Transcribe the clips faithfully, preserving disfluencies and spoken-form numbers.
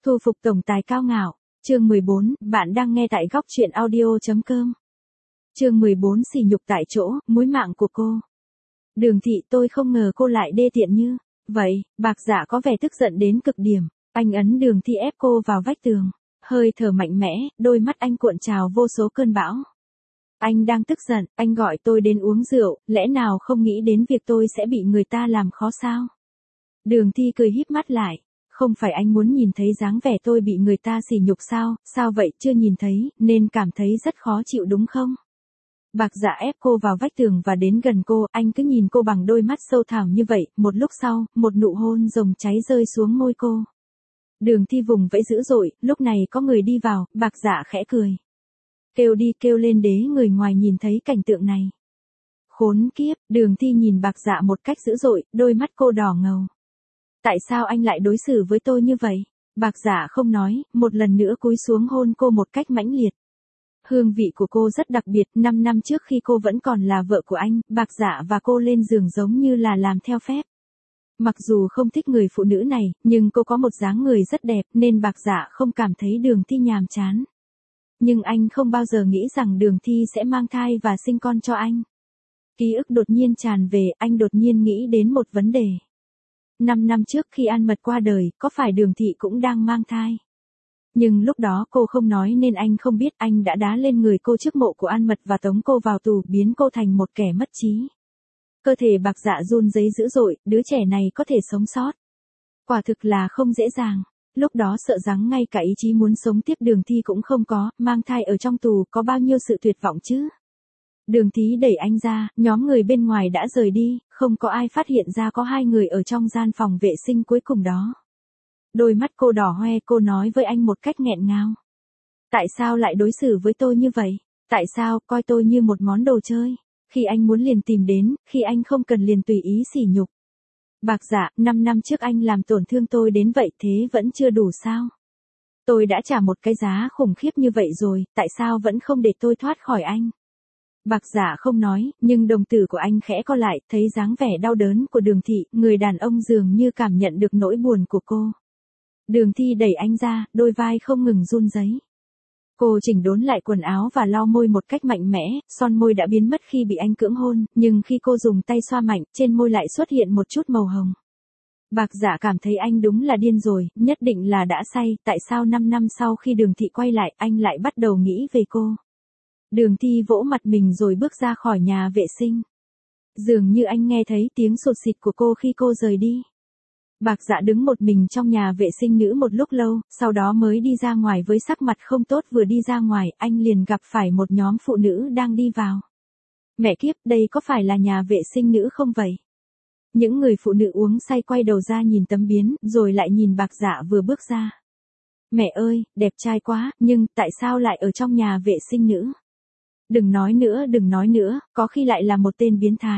Thu phục tổng tài cao ngạo. Chương mười bốn, bạn đang nghe tại góc truyện audio.com. Chương mười bốn, sỉ nhục tại chỗ, múi mạng của cô. Đường Thị, tôi không ngờ cô lại đê tiện như vậy. Bạc Dạ có vẻ tức giận đến cực điểm. Anh ấn Đường Thị ép cô vào vách tường. Hơi thở mạnh mẽ, đôi mắt anh cuộn trào vô số cơn bão. Anh đang tức giận, anh gọi tôi đến uống rượu, lẽ nào không nghĩ đến việc tôi sẽ bị người ta làm khó sao? Đường Thi cười híp mắt lại. Không phải anh muốn nhìn thấy dáng vẻ tôi bị người ta sỉ nhục sao, sao vậy, chưa nhìn thấy, nên cảm thấy rất khó chịu đúng không? Bạc Dạ ép cô vào vách tường và đến gần cô, anh cứ nhìn cô bằng đôi mắt sâu thẳm như vậy, một lúc sau, một nụ hôn rồng cháy rơi xuống môi cô. Đường Thi vùng vẫy dữ dội, lúc này có người đi vào, Bạc Dạ khẽ cười. Kêu đi, kêu lên đế người ngoài nhìn thấy cảnh tượng này. Khốn kiếp, Đường Thi nhìn Bạc Dạ một cách dữ dội, đôi mắt cô đỏ ngầu. Tại sao anh lại đối xử với tôi như vậy? Bạc Dạ không nói, một lần nữa cúi xuống hôn cô một cách mãnh liệt. Hương vị của cô rất đặc biệt, năm năm trước khi cô vẫn còn là vợ của anh, Bạc Dạ và cô lên giường giống như là làm theo phép. Mặc dù không thích người phụ nữ này, nhưng cô có một dáng người rất đẹp nên Bạc Dạ không cảm thấy Đường Thi nhàm chán. Nhưng anh không bao giờ nghĩ rằng Đường Thi sẽ mang thai và sinh con cho anh. Ký ức đột nhiên tràn về, anh đột nhiên nghĩ đến một vấn đề. Năm năm trước khi An Mật qua đời, có phải Đường Thị cũng đang mang thai? Nhưng lúc đó cô không nói nên anh không biết, anh đã đá lên người cô trước mộ của An Mật và tống cô vào tù, biến cô thành một kẻ mất trí. Cơ thể Bạc Dạ run rẩy dữ dội, đứa trẻ này có thể sống sót. Quả thực là không dễ dàng. Lúc đó sợ rằng ngay cả ý chí muốn sống tiếp Đường Thi cũng không có, mang thai ở trong tù có bao nhiêu sự tuyệt vọng chứ. Đường Thi đẩy anh ra, nhóm người bên ngoài đã rời đi, không có ai phát hiện ra có hai người ở trong gian phòng vệ sinh cuối cùng đó. Đôi mắt cô đỏ hoe, cô nói với anh một cách nghẹn ngào. Tại sao lại đối xử với tôi như vậy? Tại sao coi tôi như một món đồ chơi? Khi anh muốn liền tìm đến, khi anh không cần liền tùy ý sỉ nhục. Bạc Dạ, năm năm trước anh làm tổn thương tôi đến vậy thế vẫn chưa đủ sao? Tôi đã trả một cái giá khủng khiếp như vậy rồi, tại sao vẫn không để tôi thoát khỏi anh? Bạc Dạ không nói, nhưng đồng tử của anh khẽ co lại, thấy dáng vẻ đau đớn của Đường Thị, người đàn ông dường như cảm nhận được nỗi buồn của cô. Đường Thi đẩy anh ra, đôi vai không ngừng run rẩy. Cô chỉnh đốn lại quần áo và lau môi một cách mạnh mẽ, son môi đã biến mất khi bị anh cưỡng hôn, nhưng khi cô dùng tay xoa mạnh, trên môi lại xuất hiện một chút màu hồng. Bạc Dạ cảm thấy anh đúng là điên rồi, nhất định là đã say, tại sao năm năm sau khi Đường Thị quay lại, anh lại bắt đầu nghĩ về cô. Đường Thi vỗ mặt mình rồi bước ra khỏi nhà vệ sinh. Dường như anh nghe thấy tiếng sụt sịt của cô khi cô rời đi. Bạc Dạ đứng một mình trong nhà vệ sinh nữ một lúc lâu, sau đó mới đi ra ngoài với sắc mặt không tốt. Vừa đi ra ngoài, anh liền gặp phải một nhóm phụ nữ đang đi vào. Mẹ kiếp, đây có phải là nhà vệ sinh nữ không vậy? Những người phụ nữ uống say quay đầu ra nhìn tấm biến, rồi lại nhìn Bạc Dạ vừa bước ra. Mẹ ơi, đẹp trai quá, nhưng tại sao lại ở trong nhà vệ sinh nữ? Đừng nói nữa, đừng nói nữa, có khi lại là một tên biến thái.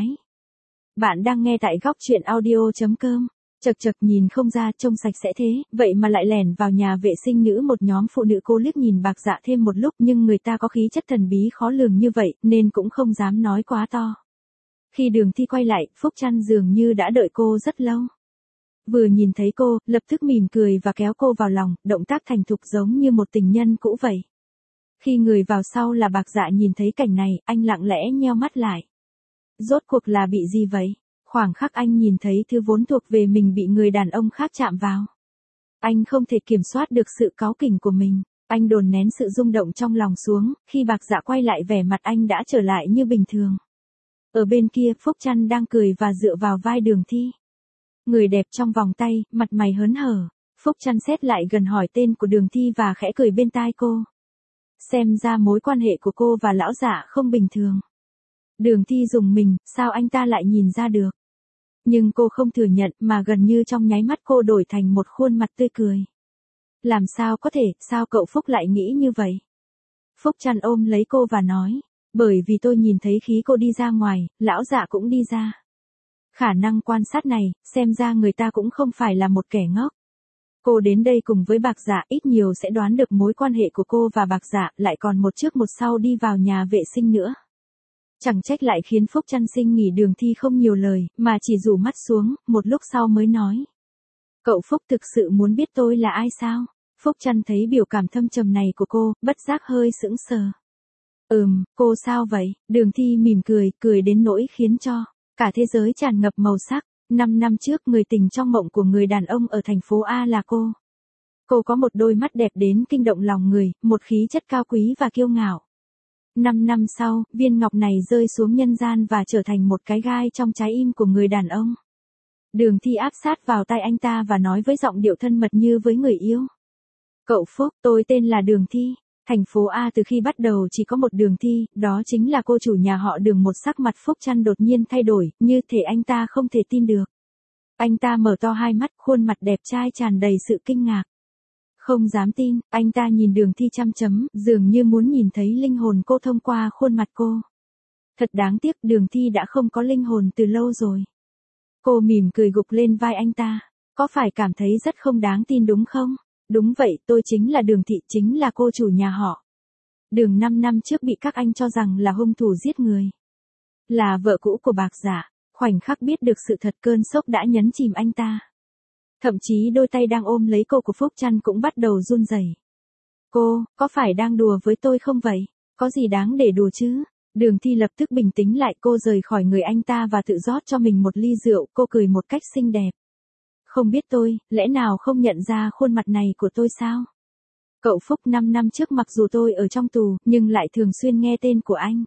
Bạn đang nghe tại góc truyện audio.com. Chật chật, nhìn không ra, trông sạch sẽ thế, vậy mà lại lẻn vào nhà vệ sinh nữ. Một nhóm phụ nữ cô liếc nhìn Bạc Dạ thêm một lúc, nhưng người ta có khí chất thần bí khó lường như vậy, nên cũng không dám nói quá to. Khi Đường Thi quay lại, Phúc Trăn dường như đã đợi cô rất lâu. Vừa nhìn thấy cô, lập tức mỉm cười và kéo cô vào lòng, động tác thành thục giống như một tình nhân cũ vậy. Khi người vào sau là Bạc Dạ nhìn thấy cảnh này, anh lặng lẽ nheo mắt lại. Rốt cuộc là bị gì vậy? Khoảng khắc anh nhìn thấy thứ vốn thuộc về mình bị người đàn ông khác chạm vào. Anh không thể kiểm soát được sự cáu kỉnh của mình. Anh dồn nén sự rung động trong lòng xuống, khi Bạc Dạ quay lại vẻ mặt anh đã trở lại như bình thường. Ở bên kia, Phúc Trăn đang cười và dựa vào vai Đường Thi. Người đẹp trong vòng tay, mặt mày hớn hở. Phúc Trăn xét lại gần hỏi tên của Đường Thi và khẽ cười bên tai cô. Xem ra mối quan hệ của cô và lão Dạ không bình thường. Đường Thi rùng mình, sao anh ta lại nhìn ra được? Nhưng cô không thừa nhận, mà gần như trong nháy mắt cô đổi thành một khuôn mặt tươi cười. Làm sao có thể, sao cậu Phúc lại nghĩ như vậy? Phúc Trăn ôm lấy cô và nói, bởi vì tôi nhìn thấy khi cô đi ra ngoài, lão Dạ cũng đi ra. Khả năng quan sát này, xem ra người ta cũng không phải là một kẻ ngốc. Cô đến đây cùng với Bạc Dạ ít nhiều sẽ đoán được mối quan hệ của cô và Bạc Dạ, lại còn một trước một sau đi vào nhà vệ sinh nữa. Chẳng trách lại khiến Phúc Trăn sinh nghỉ. Đường Thi không nhiều lời, mà chỉ rủ mắt xuống, một lúc sau mới nói. Cậu Phúc thực sự muốn biết tôi là ai sao? Phúc Trăn thấy biểu cảm thâm trầm này của cô, bất giác hơi sững sờ. Ừm, cô sao vậy? Đường Thi mỉm cười, cười đến nỗi khiến cho cả thế giới tràn ngập màu sắc. Năm năm trước người tình trong mộng của người đàn ông ở thành phố A là cô. Cô có một đôi mắt đẹp đến kinh động lòng người, một khí chất cao quý và kiêu ngạo. Năm năm sau, viên ngọc này rơi xuống nhân gian và trở thành một cái gai trong trái im của người đàn ông. Đường Thi áp sát vào tay anh ta và nói với giọng điệu thân mật như với người yêu. Cậu Phúc, tôi tên là Đường Thi. Thành phố A từ khi bắt đầu chỉ có một Đường Thi, đó chính là cô chủ nhà họ Đường. Một sắc mặt Phúc Trăn đột nhiên thay đổi, như thể anh ta không thể tin được. Anh ta mở to hai mắt, khuôn mặt đẹp trai tràn đầy sự kinh ngạc. Không dám tin, anh ta nhìn Đường Thi chăm chấm, dường như muốn nhìn thấy linh hồn cô thông qua khuôn mặt cô. Thật đáng tiếc, Đường Thi đã không có linh hồn từ lâu rồi. Cô mỉm cười gục lên vai anh ta. Có phải cảm thấy rất không đáng tin đúng không? Đúng vậy, tôi chính là Đường Thị, chính là cô chủ nhà họ Đường năm năm trước bị các anh cho rằng là hung thủ giết người. Là vợ cũ của Bạc Dạ. Khoảnh khắc biết được sự thật, cơn sốc đã nhấn chìm anh ta. Thậm chí đôi tay đang ôm lấy cô của Phúc Trăn cũng bắt đầu run rẩy. Cô, có phải đang đùa với tôi không vậy? Có gì đáng để đùa chứ? Đường Thi lập tức bình tĩnh lại, cô rời khỏi người anh ta và tự rót cho mình một ly rượu, cô cười một cách xinh đẹp. Không biết tôi, lẽ nào không nhận ra khuôn mặt này của tôi sao? Cậu Phúc, năm năm trước mặc dù tôi ở trong tù, nhưng lại thường xuyên nghe tên của anh.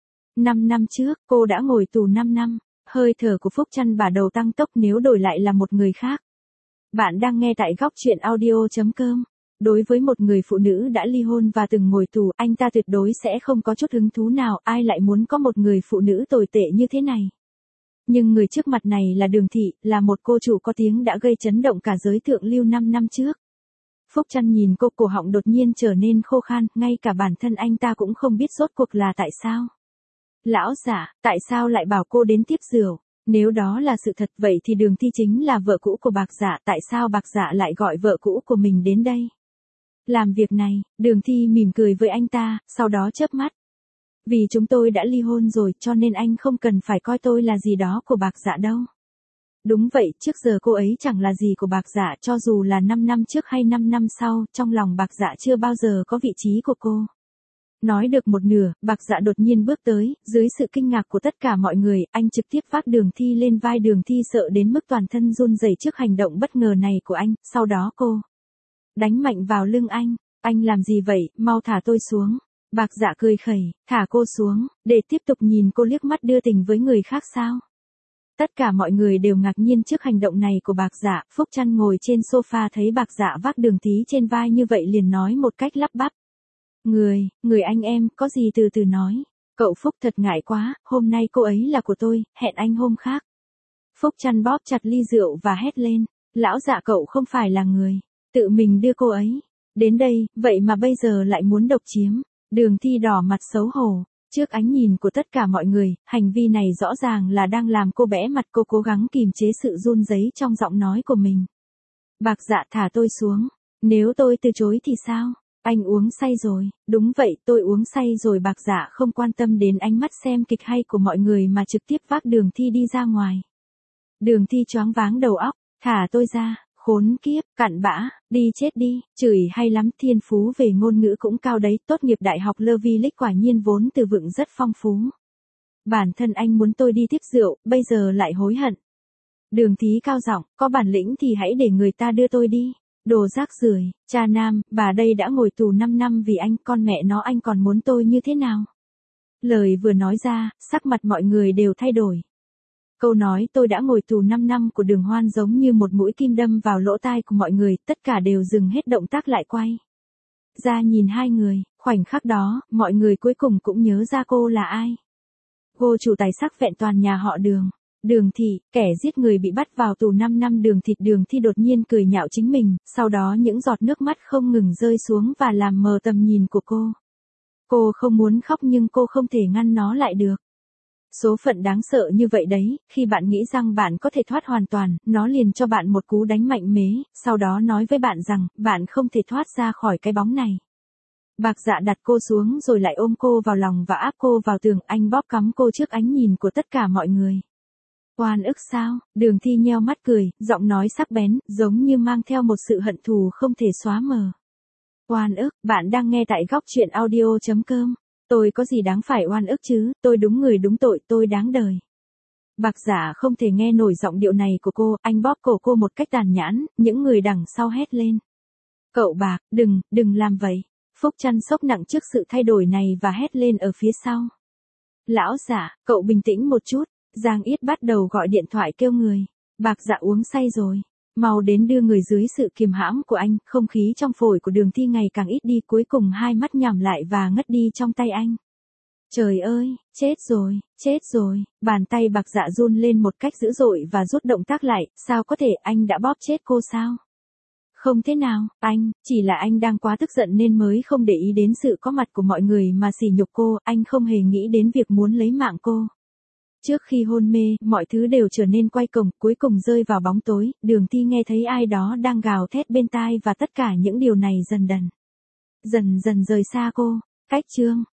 Năm năm trước, cô đã ngồi tù năm năm, hơi thở của Phúc Trăn bả đầu tăng tốc nếu đổi lại là một người khác. Bạn đang nghe tại góc truyện audio chấm com. Đối với một người phụ nữ đã ly hôn và từng ngồi tù, anh ta tuyệt đối sẽ không có chút hứng thú nào, ai lại muốn có một người phụ nữ tồi tệ như thế này. Nhưng người trước mặt này là Đường Thị, là một cô chủ có tiếng đã gây chấn động cả giới thượng lưu năm năm trước. Phúc Trăn nhìn cô, cổ họng đột nhiên trở nên khô khan, ngay cả bản thân anh ta cũng không biết rốt cuộc là tại sao. Lão giả, tại sao lại bảo cô đến tiếp rượu? Nếu đó là sự thật vậy thì Đường Thi chính là vợ cũ của Bạc Dạ, tại sao Bạc Dạ lại gọi vợ cũ của mình đến đây? Làm việc này, Đường Thi mỉm cười với anh ta, sau đó chớp mắt. Vì chúng tôi đã ly hôn rồi, cho nên anh không cần phải coi tôi là gì đó của Bạc Dạ đâu. Đúng vậy, trước giờ cô ấy chẳng là gì của Bạc Dạ, cho dù là năm năm trước hay năm năm sau, trong lòng Bạc Dạ chưa bao giờ có vị trí của cô. Nói được một nửa, Bạc Dạ đột nhiên bước tới, dưới sự kinh ngạc của tất cả mọi người, anh trực tiếp vác Đường Thi lên vai. Đường Thi sợ đến mức toàn thân run rẩy trước hành động bất ngờ này của anh, sau đó cô đánh mạnh vào lưng anh. Anh làm gì vậy, mau thả tôi xuống. Bạc Dạ cười khẩy, thả cô xuống, để tiếp tục nhìn cô liếc mắt đưa tình với người khác sao? Tất cả mọi người đều ngạc nhiên trước hành động này của Bạc Dạ. Phúc Trăn ngồi trên sofa thấy Bạc Dạ vác Đường Thi trên vai như vậy liền nói một cách lắp bắp. Người, người anh em, có gì từ từ nói. Cậu Phúc thật ngại quá, hôm nay cô ấy là của tôi, hẹn anh hôm khác. Phúc Trăn bóp chặt ly rượu và hét lên. Lão Dạ, cậu không phải là người tự mình đưa cô ấy đến đây, vậy mà bây giờ lại muốn độc chiếm. Đường Thi đỏ mặt xấu hổ. Trước ánh nhìn của tất cả mọi người, hành vi này rõ ràng là đang làm cô bẽ mặt. Cô cố gắng kìm chế sự run rẩy trong giọng nói của mình. Bạc Dạ, thả tôi xuống. Nếu tôi từ chối thì sao? Anh uống say rồi. Đúng vậy, tôi uống say rồi. Bạc Dạ không quan tâm đến ánh mắt xem kịch hay của mọi người mà trực tiếp vác Đường Thi đi ra ngoài. Đường Thi choáng váng đầu óc. Thả tôi ra. Khốn kiếp, cặn bã, đi chết đi, chửi hay lắm, thiên phú về ngôn ngữ cũng cao đấy, tốt nghiệp đại học Lơ Vi Lích quả nhiên vốn từ vựng rất phong phú. Bản thân anh muốn tôi đi tiếp rượu, bây giờ lại hối hận. Đường Thi cao giọng, có bản lĩnh thì hãy để người ta đưa tôi đi. Đồ rác rưởi, cha nam, bà đây đã ngồi tù năm năm vì anh, con mẹ nó anh còn muốn tôi như thế nào? Lời vừa nói ra, sắc mặt mọi người đều thay đổi. Câu nói tôi đã ngồi tù năm năm của Đường Hoan giống như một mũi kim đâm vào lỗ tai của mọi người, tất cả đều dừng hết động tác lại quay ra nhìn hai người. Khoảnh khắc đó, mọi người cuối cùng cũng nhớ ra cô là ai. Cô chủ tài sắc vẹn toàn nhà họ Đường. Đường Thị, kẻ giết người bị bắt vào tù năm năm. Đường Thịt Đường Thi đột nhiên cười nhạo chính mình, sau đó những giọt nước mắt không ngừng rơi xuống và làm mờ tầm nhìn của cô. Cô không muốn khóc nhưng cô không thể ngăn nó lại được. Số phận đáng sợ như vậy đấy, khi bạn nghĩ rằng bạn có thể thoát hoàn toàn, nó liền cho bạn một cú đánh mạnh mẽ, sau đó nói với bạn rằng, bạn không thể thoát ra khỏi cái bóng này. Bạc Dạ đặt cô xuống rồi lại ôm cô vào lòng và áp cô vào tường, anh bóp cắm cô trước ánh nhìn của tất cả mọi người. Oan ức sao? Đường Thi nheo mắt cười, giọng nói sắc bén, giống như mang theo một sự hận thù không thể xóa mờ. Oan ức, bạn đang nghe tại góc truyện audio.com. Tôi có gì đáng phải oan ức chứ, tôi đúng người đúng tội, tôi đáng đời. Bạc Dạ không thể nghe nổi giọng điệu này của cô, anh bóp cổ cô một cách tàn nhẫn, những người đằng sau hét lên. Cậu Bạc, đừng, đừng làm vậy. Phúc Trăn sốc nặng trước sự thay đổi này và hét lên ở phía sau. Lão Dạ, cậu bình tĩnh một chút. Giang Yết bắt đầu gọi điện thoại kêu người. Bạc Dạ uống say rồi. Mau đến đưa người dưới sự kiềm hãm của anh, không khí trong phổi của Đường Thi ngày càng ít đi, cuối cùng hai mắt nhắm lại và ngất đi trong tay anh. Trời ơi, chết rồi, chết rồi, bàn tay Bạc Dạ run lên một cách dữ dội và rút động tác lại, sao có thể, anh đã bóp chết cô sao? Không thế nào, anh, chỉ là anh đang quá tức giận nên mới không để ý đến sự có mặt của mọi người mà sỉ nhục cô, anh không hề nghĩ đến việc muốn lấy mạng cô. Trước khi hôn mê, mọi thứ đều trở nên quay cuồng, cuối cùng rơi vào bóng tối, Đường Thi nghe thấy ai đó đang gào thét bên tai và tất cả những điều này dần dần, dần dần rời xa cô. Cách chương